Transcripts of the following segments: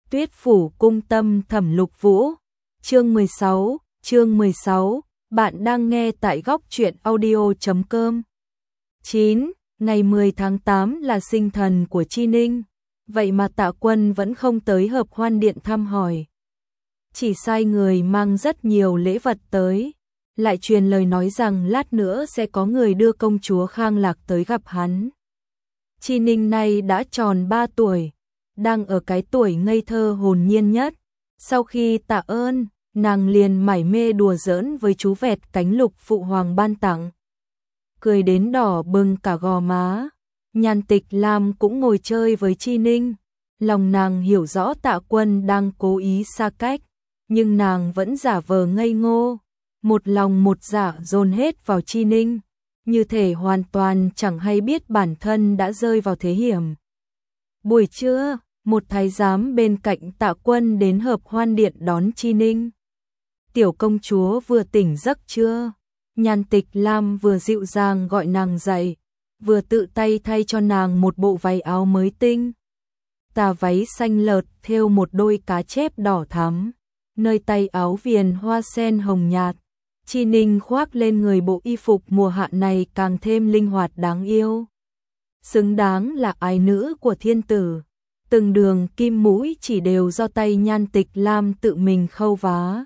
Tuyết phủ cung tâm Thẩm Lục Vũ. Chương 16, bạn đang nghe tại góc truyện audio.com. 9. Ngày 10 tháng 8 là sinh thần của Chi Ninh, vậy mà Tạ Quân vẫn không tới Hợp Hoan Điện thăm hỏi. Chỉ sai người mang rất nhiều lễ vật tới, lại truyền lời nói rằng lát nữa sẽ có người đưa công chúa Khang Lạc tới gặp hắn. Chi Ninh nay đã tròn 3 tuổi, đang ở cái tuổi ngây thơ hồn nhiên nhất. Sau khi tạ ơn, nàng liền mải mê đùa giỡn với chú vẹt cánh lục phụ hoàng ban tặng. Cười đến đỏ bừng cả gò má. Nhan Tịch Lam cũng ngồi chơi với Chi Ninh. Lòng nàng hiểu rõ Tạ Quân đang cố ý xa cách, nhưng nàng vẫn giả vờ ngây ngô, một lòng một dạ dồn hết vào Chi Ninh, như thể hoàn toàn chẳng hay biết bản thân đã rơi vào thế hiểm. Buổi trưa, một thái giám bên cạnh Tạ Quân đến Hợp Hoan Điện đón Chi Ninh. Tiểu công chúa vừa tỉnh giấc chưa? Nhan Tịch Lam vừa dịu dàng gọi nàng dậy, vừa tự tay thay cho nàng một bộ váy áo mới tinh. Tà váy xanh lợt thêu một đôi cá chép đỏ thắm, nơi tay áo viền hoa sen hồng nhạt. Chi Ninh khoác lên người bộ y phục mùa hạ này càng thêm linh hoạt đáng yêu. Xứng đáng là ái nữ của thiên tử. Từng đường kim mũi chỉ đều do tay Nhan Tịch Lam tự mình khâu vá.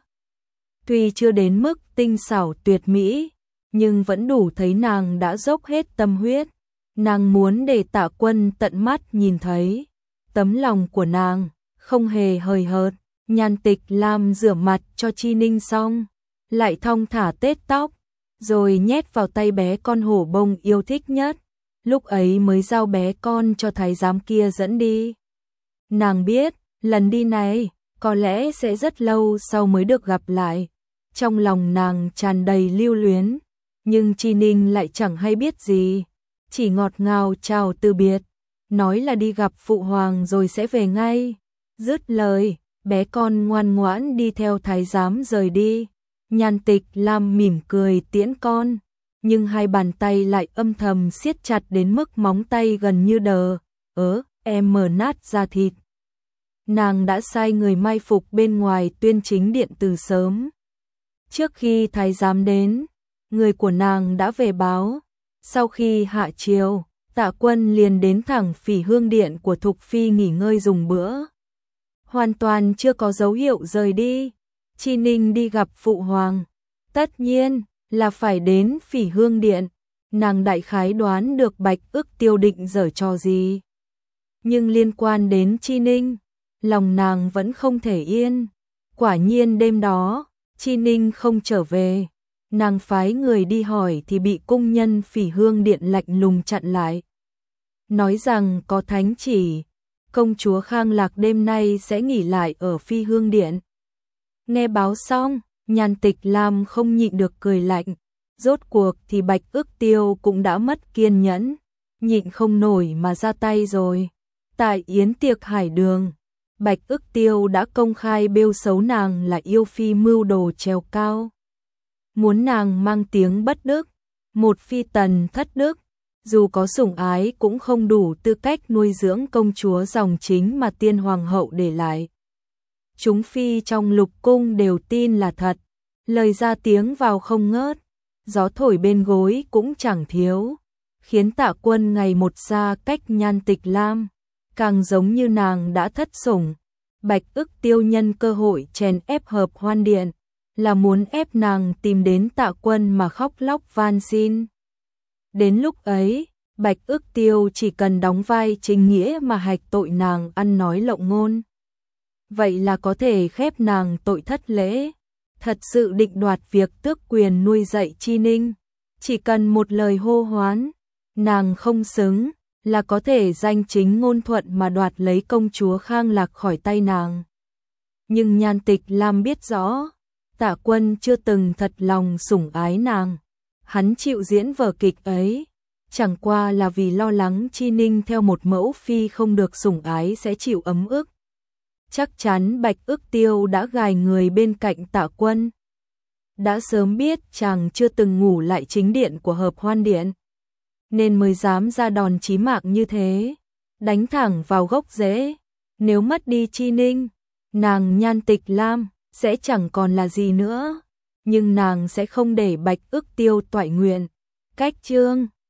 Tuy chưa đến mức tinh xảo tuyệt mỹ, nhưng vẫn đủ thấy nàng đã dốc hết tâm huyết. Nàng muốn để Tạ Quân tận mắt nhìn thấy tấm lòng của nàng, không hề hời hợt. Nhan Tịch Lam rửa mặt cho Chi Ninh xong, lại thong thả tết tóc, rồi nhét vào tay bé con hổ bông yêu thích nhất. Lúc ấy mới giao bé con cho thái giám kia dẫn đi. Nàng biết, lần đi này, có lẽ sẽ rất lâu sau mới được gặp lại. Trong lòng nàng tràn đầy lưu luyến, nhưng Chi Ninh lại chẳng hay biết gì, chỉ ngọt ngào chào từ biệt, nói là đi gặp phụ hoàng rồi sẽ về ngay. Dứt lời, bé con ngoan ngoãn đi theo thái giám rời đi. Nhan Tịch Lam mỉm cười tiễn con, nhưng hai bàn tay lại âm thầm siết chặt đến mức móng tay gần như mở nát da thịt. Nàng đã sai người mai phục bên ngoài Tuyên Chính Điện từ sớm. Trước khi thái giám đến, người của nàng đã về báo. Sau khi hạ chiều, Tạ Quân liền đến thẳng Phỉ Hương Điện của Thục Phi nghỉ ngơi dùng bữa. Hoàn toàn chưa có dấu hiệu rời đi. Chi Ninh đi gặp phụ hoàng, tất nhiên là phải đến Phỉ Hương Điện. Nàng đại khái đoán được Bạch Ức Tiêu định giở trò gì, nhưng liên quan đến Chi Ninh, lòng nàng vẫn không thể yên. Quả nhiên đêm đó, Chi Ninh không trở về. Nàng phái người đi hỏi thì bị cung nhân Phỉ Hương Điện lạnh lùng chặn lại, nói rằng có thánh chỉ, công chúa Khang Lạc đêm nay sẽ nghỉ lại ở Phi Hương Điện. Nghe báo xong, Nhan Tịch Lam không nhịn được cười lạnh. Rốt cuộc thì Bạch Ức Tiêu cũng đã mất kiên nhẫn, nhịn không nổi mà ra tay rồi. Tại yến tiệc hải đường, Bạch Ức Tiêu đã công khai bêu xấu nàng là yêu phi mưu đồ trèo cao, muốn nàng mang tiếng bất đức, một phi tần thất đức, dù có sủng ái cũng không đủ tư cách nuôi dưỡng công chúa dòng chính mà tiên hoàng hậu để lại. Chúng phi trong lục cung đều tin là thật, lời ra tiếng vào không ngớt, gió thổi bên gối cũng chẳng thiếu, khiến Tạ Quân ngày một xa cách Nhan Tịch Lam, càng giống như nàng đã thất sủng. Bạch Ức Tiêu nhân cơ hội chèn ép Hợp Hoan Điện, là muốn ép nàng tìm đến Tạ Quân mà khóc lóc van xin. Đến lúc ấy, Bạch Ức Tiêu chỉ cần đóng vai chính nghĩa mà hạch tội nàng ăn nói lộng ngôn. Vậy là có thể khép nàng tội thất lễ. Thật sự định đoạt việc tước quyền nuôi dạy Chi Ninh, chỉ cần một lời hô hoán, nàng không xứng, là có thể danh chính ngôn thuận mà đoạt lấy công chúa Khang Lạc khỏi tay nàng. Nhưng Nhan Tịch Lam biết rõ, Tạ Quân chưa từng thật lòng sủng ái nàng. Hắn chịu diễn vở kịch ấy, chẳng qua là vì lo lắng Chi Ninh theo một mẫu phi không được sủng ái sẽ chịu ấm ức. Chắc chắn Bạch Ức Tiêu đã gài người bên cạnh Tạ Quân. Đã sớm biết chàng chưa từng ngủ lại chính điện của Hợp Hoan Điện, nên mới dám ra đòn chí mạng như thế, đánh thẳng vào gốc rễ. Nếu mất đi Chi Ninh, nàng Nhan Tịch Lam sẽ chẳng còn là gì nữa, nhưng nàng sẽ không để Bạch Ức Tiêu toại nguyện. Cách chương